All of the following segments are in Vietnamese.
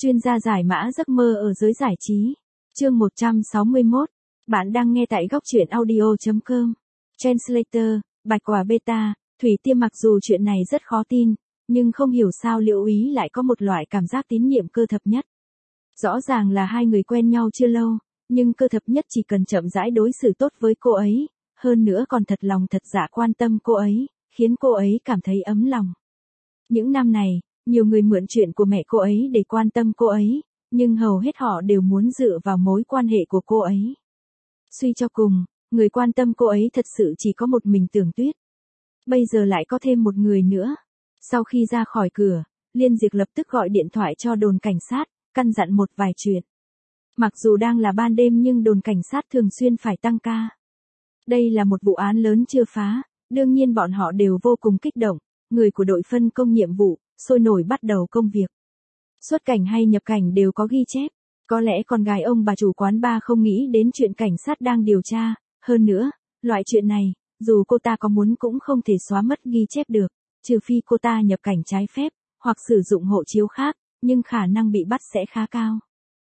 Chuyên gia giải mã giấc mơ ở giới giải trí. Chương 161. Bạn đang nghe tại góc truyện audio.com. Translator, Bạch Quả Beta, Thủy Tiên. Mặc dù chuyện này rất khó tin, nhưng không hiểu sao Liễu Ý lại có một loại cảm giác tín nhiệm Cơ Thập Nhất. Rõ ràng là hai người quen nhau chưa lâu, nhưng Cơ Thập Nhất chỉ cần chậm rãi đối xử tốt với cô ấy, hơn nữa còn thật lòng thật dạ quan tâm cô ấy, khiến cô ấy cảm thấy ấm lòng. Những năm này, nhiều người mượn chuyện của mẹ cô ấy để quan tâm cô ấy, nhưng hầu hết họ đều muốn dựa vào mối quan hệ của cô ấy. Suy cho cùng, người quan tâm cô ấy thật sự chỉ có một mình Tưởng Tuyết. Bây giờ lại có thêm một người nữa. Sau khi ra khỏi cửa, Liên Diệp lập tức gọi điện thoại cho đồn cảnh sát, căn dặn một vài chuyện. Mặc dù đang là ban đêm nhưng đồn cảnh sát thường xuyên phải tăng ca. Đây là một vụ án lớn chưa phá, đương nhiên bọn họ đều vô cùng kích động, người của đội phân công nhiệm vụ, sôi nổi bắt đầu công việc. Xuất cảnh hay nhập cảnh đều có ghi chép, có lẽ con gái ông bà chủ quán bar không nghĩ đến chuyện cảnh sát đang điều tra, hơn nữa, loại chuyện này, dù cô ta có muốn cũng không thể xóa mất ghi chép được, trừ phi cô ta nhập cảnh trái phép, hoặc sử dụng hộ chiếu khác, nhưng khả năng bị bắt sẽ khá cao.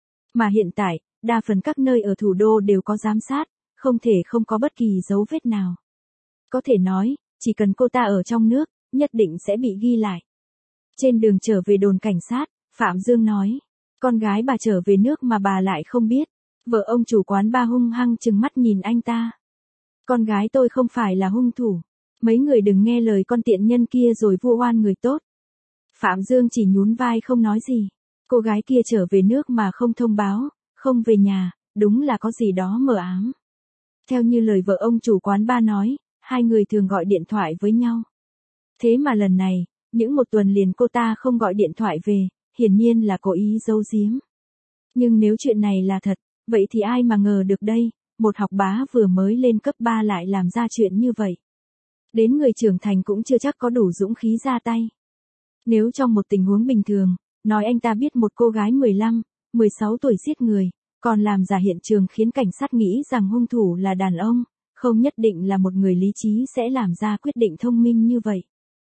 Mà hiện tại, đa phần các nơi ở thủ đô đều có giám sát, không thể không có bất kỳ dấu vết nào. Có thể nói, chỉ cần cô ta ở trong nước, nhất định sẽ bị ghi lại. Trên đường trở về đồn cảnh sát, Phạm Dương nói, con gái bà trở về nước mà bà lại không biết. Vợ ông chủ quán bar hung hăng trừng mắt nhìn anh ta. Con gái tôi không phải là hung thủ. Mấy người đừng nghe lời con tiện nhân kia rồi vu oan người tốt. Phạm Dương chỉ nhún vai không nói gì. Cô gái kia trở về nước mà không thông báo, không về nhà, đúng là có gì đó mờ ám. Theo như lời vợ ông chủ quán bar nói, hai người thường gọi điện thoại với nhau. Thế mà lần này, những một tuần liền cô ta không gọi điện thoại về, hiển nhiên là cố ý giấu giếm. Nhưng nếu chuyện này là thật, vậy thì ai mà ngờ được đây, một học bá vừa mới lên cấp 3 lại làm ra chuyện như vậy. Đến người trưởng thành cũng chưa chắc có đủ dũng khí ra tay. Nếu trong một tình huống bình thường, nói anh ta biết một cô gái 15, 16 tuổi giết người, còn làm giả hiện trường khiến cảnh sát nghĩ rằng hung thủ là đàn ông, không nhất định là một người lý trí sẽ làm ra quyết định thông minh như vậy.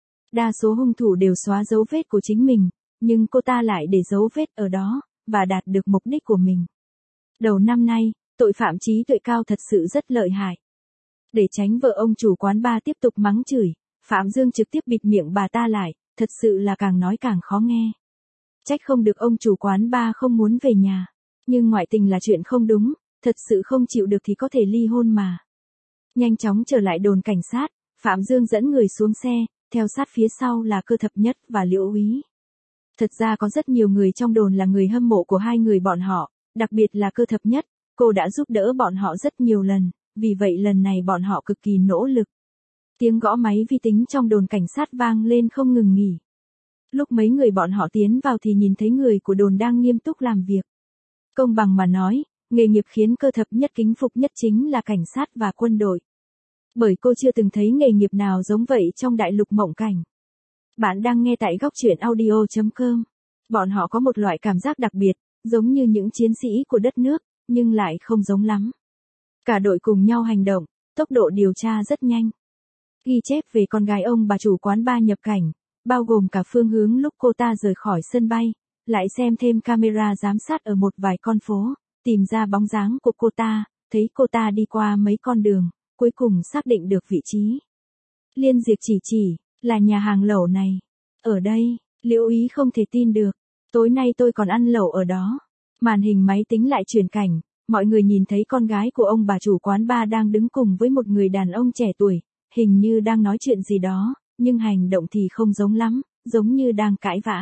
Đa số hung thủ đều xóa dấu vết của chính mình, nhưng cô ta lại để dấu vết ở đó, và đạt được mục đích của mình. Đầu năm nay, tội phạm trí tuệ cao thật sự rất lợi hại. Để tránh vợ ông chủ quán bar tiếp tục mắng chửi, Phạm Dương trực tiếp bịt miệng bà ta lại, thật sự là càng nói càng khó nghe. Trách không được ông chủ quán bar không muốn về nhà. Nhưng ngoại tình là chuyện không đúng, thật sự không chịu được thì có thể ly hôn mà. Nhanh chóng trở lại đồn cảnh sát, Phạm Dương dẫn người xuống xe, theo sát phía sau là Cơ Thập Nhất và Liễu Ý. Thật ra có rất nhiều người trong đồn là người hâm mộ của hai người bọn họ, đặc biệt là Cơ Thập Nhất, cô đã giúp đỡ bọn họ rất nhiều lần, vì vậy lần này bọn họ cực kỳ nỗ lực. Tiếng gõ máy vi tính trong đồn cảnh sát vang lên không ngừng nghỉ. Lúc mấy người bọn họ tiến vào thì nhìn thấy người của đồn đang nghiêm túc làm việc. Công bằng mà nói, nghề nghiệp khiến Cơ Thập Nhất kính phục nhất chính là cảnh sát và quân đội. Bởi cô chưa từng thấy nghề nghiệp nào giống vậy trong đại lục mộng cảnh. Bạn đang nghe tại góc truyện audio.com. Bọn họ có một loại cảm giác đặc biệt, giống như những chiến sĩ của đất nước, nhưng lại không giống lắm. Cả đội cùng nhau hành động, tốc độ điều tra rất nhanh. Ghi chép về con gái ông bà chủ quán bar nhập cảnh, bao gồm cả phương hướng lúc cô ta rời khỏi sân bay, lại xem thêm camera giám sát ở một vài con phố, tìm ra bóng dáng của cô ta, thấy cô ta đi qua mấy con đường, cuối cùng xác định được vị trí. Liên Diệp chỉ, là nhà hàng lẩu này. Ở đây, Liễu Ý không thể tin được. Tối nay tôi còn ăn lẩu ở đó. Màn hình máy tính lại chuyển cảnh, mọi người nhìn thấy con gái của ông bà chủ quán bar đang đứng cùng với một người đàn ông trẻ tuổi, hình như đang nói chuyện gì đó, nhưng hành động thì không giống lắm, giống như đang cãi vã.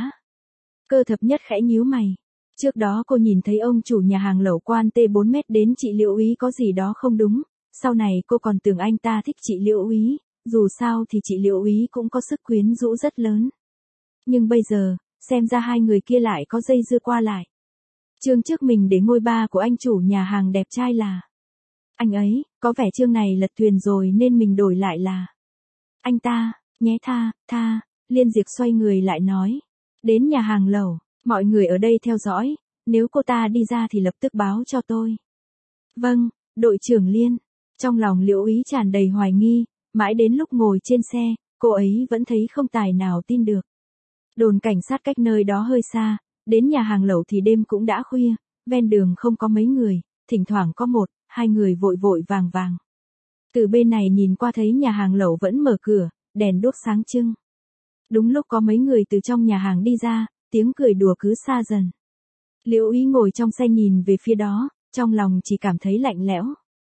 Cơ Thập Nhất khẽ nhíu mày. Trước đó cô nhìn thấy ông chủ nhà hàng lẩu quan T4 đến chị Liễu Ý có gì đó không đúng, sau này cô còn tưởng anh ta thích chị Liễu Ý, dù sao thì chị Liễu Ý cũng có sức quyến rũ rất lớn. Nhưng bây giờ, xem ra hai người kia lại có dây dưa qua lại. Chương trước mình để ngôi ba của anh chủ nhà hàng đẹp trai là anh ấy, có vẻ chương này lật thuyền rồi nên mình đổi lại là anh ta, nhé tha, Liên Diệp xoay người lại nói. Đến nhà hàng lẩu, mọi người ở đây theo dõi, nếu cô ta đi ra thì lập tức báo cho tôi. Vâng, đội trưởng Liên. Trong lòng Liễu Ý tràn đầy hoài nghi, mãi đến lúc ngồi trên xe, cô ấy vẫn thấy không tài nào tin được. Đồn cảnh sát cách nơi đó hơi xa, Đến nhà hàng lẩu thì đêm cũng đã khuya, ven đường không có mấy người, thỉnh thoảng có một, hai người vội vội vàng vàng. Từ bên này nhìn qua thấy nhà hàng lẩu vẫn mở cửa, đèn đuốc sáng trưng. Đúng lúc có mấy người từ trong nhà hàng đi ra, tiếng cười đùa cứ xa dần. Liễu Ý ngồi trong xe nhìn về phía đó, trong lòng chỉ cảm thấy lạnh lẽo.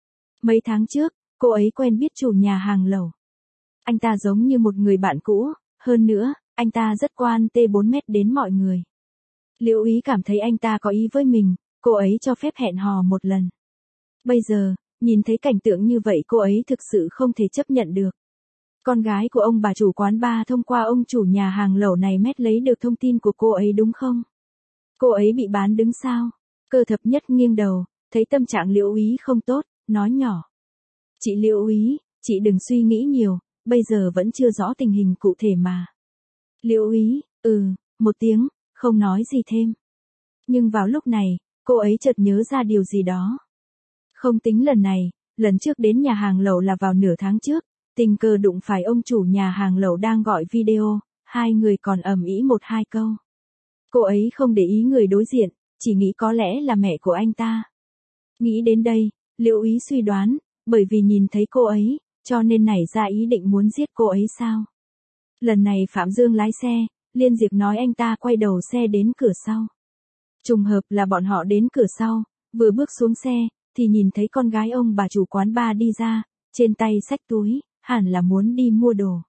Mấy tháng trước, cô ấy quen biết chủ nhà hàng lẩu. Anh ta giống như một người bạn cũ, hơn nữa, anh ta rất quan T4 mét đến mọi người. Liễu Ý cảm thấy anh ta có ý với mình, cô ấy cho phép hẹn hò một lần. Bây giờ, nhìn thấy cảnh tượng như vậy cô ấy thực sự không thể chấp nhận được. Con gái của ông bà chủ quán bar thông qua ông chủ nhà hàng lẩu này mét lấy được thông tin của cô ấy đúng không? Cô ấy bị bán đứng sao? Cơ thập nhất nghiêng đầu, thấy tâm trạng Liễu Ý không tốt, nói nhỏ. Chị Liễu Ý, chị đừng suy nghĩ nhiều, bây giờ vẫn chưa rõ tình hình cụ thể mà. Liễu Ý, một tiếng, không nói gì thêm. Nhưng vào lúc này, cô ấy chợt nhớ ra điều gì đó. Không tính lần này, lần trước đến nhà hàng lẩu là vào nửa tháng trước, tình cờ đụng phải ông chủ nhà hàng lẩu đang gọi video, hai người còn ầm ĩ một hai câu. Cô ấy không để ý người đối diện, chỉ nghĩ có lẽ là mẹ của anh ta. Nghĩ đến đây, Liễu Ý suy đoán, bởi vì nhìn thấy cô ấy, cho nên nảy ra ý định muốn giết cô ấy sao? Lần này Phạm Dương lái xe, Liên Diệp nói anh ta quay đầu xe đến cửa sau. Trùng hợp là bọn họ đến cửa sau, vừa bước xuống xe, thì nhìn thấy con gái ông bà chủ quán bar đi ra, trên tay xách túi, hẳn là muốn đi mua đồ.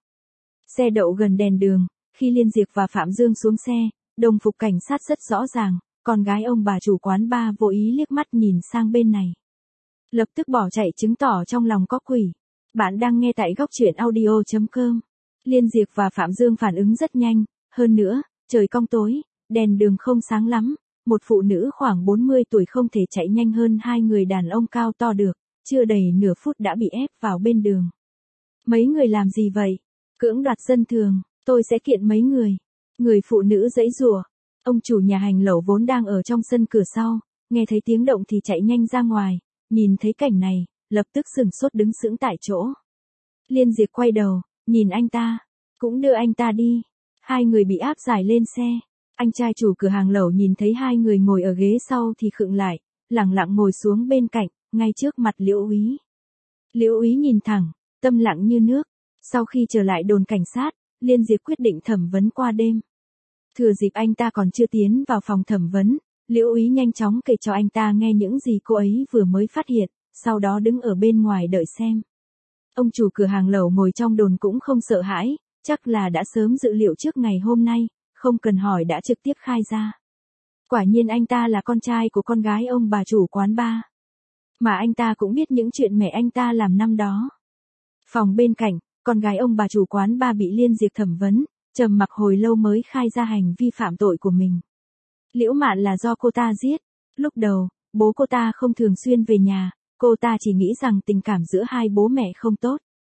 Xe đậu gần đèn đường, khi Liên Diệp và Phạm Dương xuống xe, đồng phục cảnh sát rất rõ ràng, con gái ông bà chủ quán bar vô ý liếc mắt nhìn sang bên này. Lập tức bỏ chạy chứng tỏ trong lòng có quỷ. Bạn đang nghe tại góc truyện audio.com. Liên Diệp và Phạm Dương phản ứng rất nhanh, hơn nữa, trời cong tối, đèn đường không sáng lắm, một phụ nữ khoảng 40 tuổi không thể chạy nhanh hơn hai người đàn ông cao to được, chưa đầy nửa phút đã bị ép vào bên đường. Mấy người làm gì vậy? Cưỡng đoạt dân thường, tôi sẽ kiện mấy người. Người phụ nữ giãy giụa. Ông chủ nhà hàng lẩu vốn đang ở trong sân cửa sau, nghe thấy tiếng động thì chạy nhanh ra ngoài, nhìn thấy cảnh này, lập tức sửng sốt đứng sững tại chỗ. Liên Diệp quay đầu, nhìn anh ta, cũng đưa anh ta đi. Hai người bị áp giải lên xe. Anh trai chủ cửa hàng lẩu nhìn thấy hai người ngồi ở ghế sau thì khựng lại, lẳng lặng ngồi xuống bên cạnh, ngay trước mặt Liễu Ý. Liễu Ý nhìn thẳng, tâm lặng như nước. Sau khi trở lại đồn cảnh sát, Liên Diệp quyết định thẩm vấn qua đêm. Thừa dịp anh ta còn chưa tiến vào phòng thẩm vấn, Liễu Ý nhanh chóng kể cho anh ta nghe những gì cô ấy vừa mới phát hiện, sau đó đứng ở bên ngoài đợi xem. Ông chủ cửa hàng lẩu ngồi trong đồn cũng không sợ hãi, chắc là đã sớm dự liệu trước ngày hôm nay, không cần hỏi đã trực tiếp khai ra. Quả nhiên anh ta là con trai của con gái ông bà chủ quán bar. Mà anh ta cũng biết những chuyện mẹ anh ta làm năm đó. Phòng bên cạnh, con gái ông bà chủ quán bar bị Liên Diệp thẩm vấn, trầm mặc hồi lâu mới khai ra hành vi phạm tội của mình. Liễu Mạn là do cô ta giết. Lúc đầu, bố cô ta không thường xuyên về nhà, cô ta chỉ nghĩ rằng tình cảm giữa hai bố mẹ không tốt.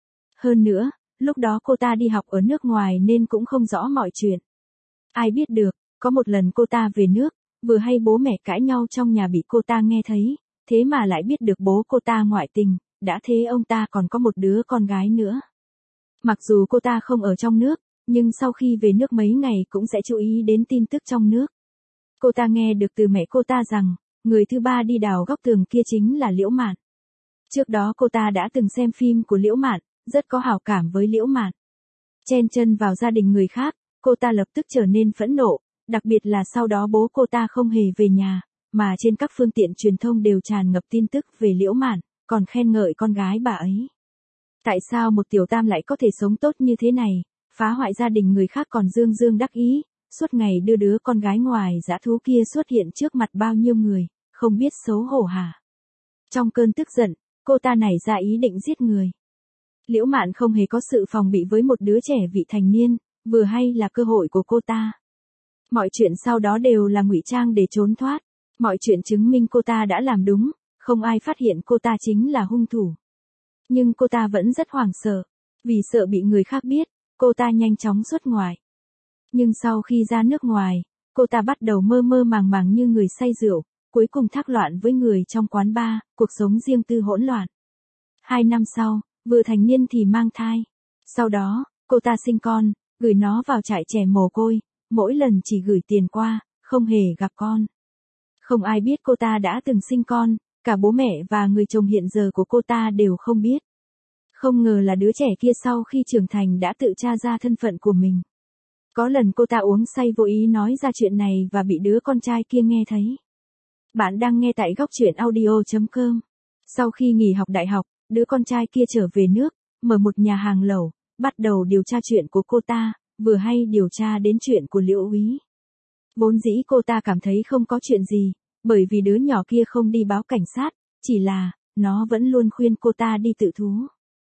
Hơn nữa, lúc đó cô ta đi học ở nước ngoài nên cũng không rõ mọi chuyện. Ai biết được, có một lần cô ta về nước, vừa hay bố mẹ cãi nhau trong nhà bị cô ta nghe thấy, thế mà lại biết được bố cô ta ngoại tình, đã thế ông ta còn có một đứa con gái nữa. Mặc dù cô ta không ở trong nước, nhưng sau khi về nước mấy ngày cũng sẽ chú ý đến tin tức trong nước. Cô ta nghe được từ mẹ cô ta rằng, người thứ ba đi đào góc tường kia chính là Liễu Mạn. Trước đó cô ta đã từng xem phim của Liễu Mạn, rất có hảo cảm với Liễu Mạn. Chen chân vào gia đình người khác, cô ta lập tức trở nên phẫn nộ, đặc biệt là sau đó bố cô ta không hề về nhà, mà trên các phương tiện truyền thông đều tràn ngập tin tức về Liễu Mạn, còn khen ngợi con gái bà ấy. Tại sao một tiểu tam lại có thể sống tốt như thế này, phá hoại gia đình người khác còn dương dương đắc ý, suốt ngày đưa đứa con gái ngoài dã thú kia xuất hiện trước mặt bao nhiêu người, không biết xấu hổ hả? Trong cơn tức giận, cô ta nảy ra ý định giết người. Liễu Mạn không hề có sự phòng bị với một đứa trẻ vị thành niên, vừa hay là cơ hội của cô ta. Mọi chuyện sau đó đều là ngụy trang để trốn thoát, mọi chuyện chứng minh cô ta đã làm đúng, không ai phát hiện cô ta chính là hung thủ. Nhưng cô ta vẫn rất hoảng sợ, vì sợ bị người khác biết, cô ta nhanh chóng xuất ngoại. Nhưng sau khi ra nước ngoài, cô ta bắt đầu mơ mơ màng màng như người say rượu, cuối cùng thác loạn với người trong quán bar, cuộc sống riêng tư hỗn loạn. 2 năm sau, vừa thành niên thì mang thai. Sau đó, cô ta sinh con, gửi nó vào trại trẻ mồ côi, mỗi lần chỉ gửi tiền qua, không hề gặp con. Không ai biết cô ta đã từng sinh con, cả bố mẹ và người chồng hiện giờ của cô ta đều không biết. Không ngờ là đứa trẻ kia sau khi trưởng thành đã tự tra ra thân phận của mình. Có lần cô ta uống say vô ý nói ra chuyện này và bị đứa con trai kia nghe thấy. Bạn đang nghe tại góc truyện audio.com. Sau khi nghỉ học đại học, đứa con trai kia trở về nước, mở một nhà hàng lẩu, bắt đầu điều tra chuyện của cô ta, vừa hay điều tra đến chuyện của Liễu Úy. Vốn dĩ cô ta cảm thấy không có chuyện gì, bởi vì đứa nhỏ kia không đi báo cảnh sát, chỉ là, nó vẫn luôn khuyên cô ta đi tự thú.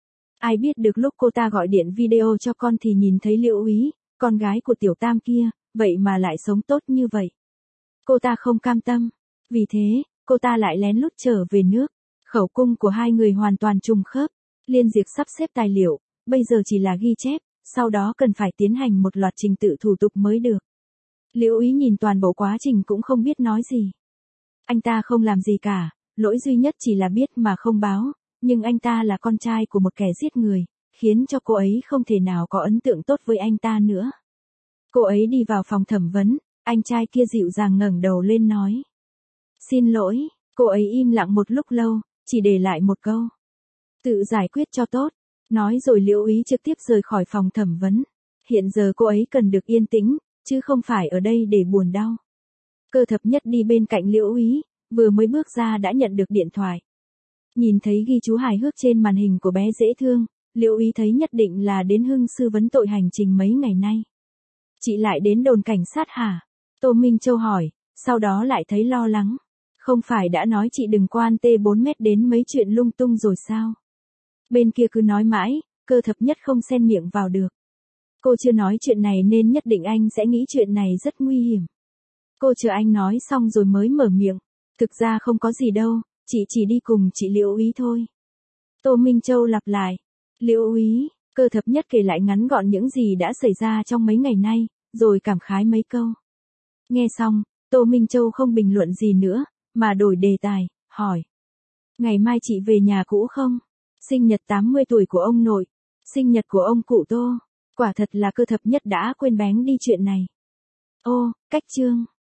Ai biết được lúc cô ta gọi điện video cho con thì nhìn thấy Liễu Úy, con gái của Tiểu Tam kia, vậy mà lại sống tốt như vậy. Cô ta không cam tâm, vì thế, cô ta lại lén lút trở về nước. Khẩu cung của hai người hoàn toàn trùng khớp. Liên Diệp sắp xếp tài liệu, bây giờ chỉ là ghi chép, sau đó cần phải tiến hành một loạt trình tự thủ tục mới được. Liễu Úy nhìn toàn bộ quá trình cũng không biết nói gì. Anh ta không làm gì cả, lỗi duy nhất chỉ là biết mà không báo, nhưng anh ta là con trai của một kẻ giết người, khiến cho cô ấy không thể nào có ấn tượng tốt với anh ta nữa. Cô ấy đi vào phòng thẩm vấn, anh trai kia dịu dàng ngẩng đầu lên nói. Xin lỗi, cô ấy im lặng một lúc lâu, chỉ để lại một câu. Tự giải quyết cho tốt. Nói rồi Liễu Úy trực tiếp rời khỏi phòng thẩm vấn. Hiện giờ cô ấy cần được yên tĩnh, chứ không phải ở đây để buồn đau. Cơ Thập Nhất đi bên cạnh Liễu Úy, vừa mới bước ra đã nhận được điện thoại. Nhìn thấy ghi chú hài hước trên màn hình của bé dễ thương, Liễu Úy thấy nhất định là đến Hưng sư vấn tội hành trình mấy ngày nay. Chị lại đến đồn cảnh sát hả? Tô Minh Châu hỏi, sau đó lại thấy lo lắng. Không phải đã nói chị đừng quan T4 mét đến mấy chuyện lung tung rồi sao? Bên kia cứ nói mãi, Cơ Thập Nhất không xen miệng vào được. Cô chưa nói chuyện này nên nhất định anh sẽ nghĩ chuyện này rất nguy hiểm. Cô chờ anh nói xong rồi mới mở miệng. Thực ra không có gì đâu, chị chỉ đi cùng chị Liễu Úy thôi. Tô Minh Châu lặp lại. Liễu Úy, Cơ Thập Nhất kể lại ngắn gọn những gì đã xảy ra trong mấy ngày nay, rồi cảm khái mấy câu. Nghe xong, Tô Minh Châu không bình luận gì nữa, mà đổi đề tài, hỏi. Ngày mai chị về nhà cũ không? Sinh nhật 80 tuổi của ông nội, sinh nhật của ông cụ Tô. Quả thật là Cơ Thập Nhất đã quên bén đi chuyện này. Ô, cách chương.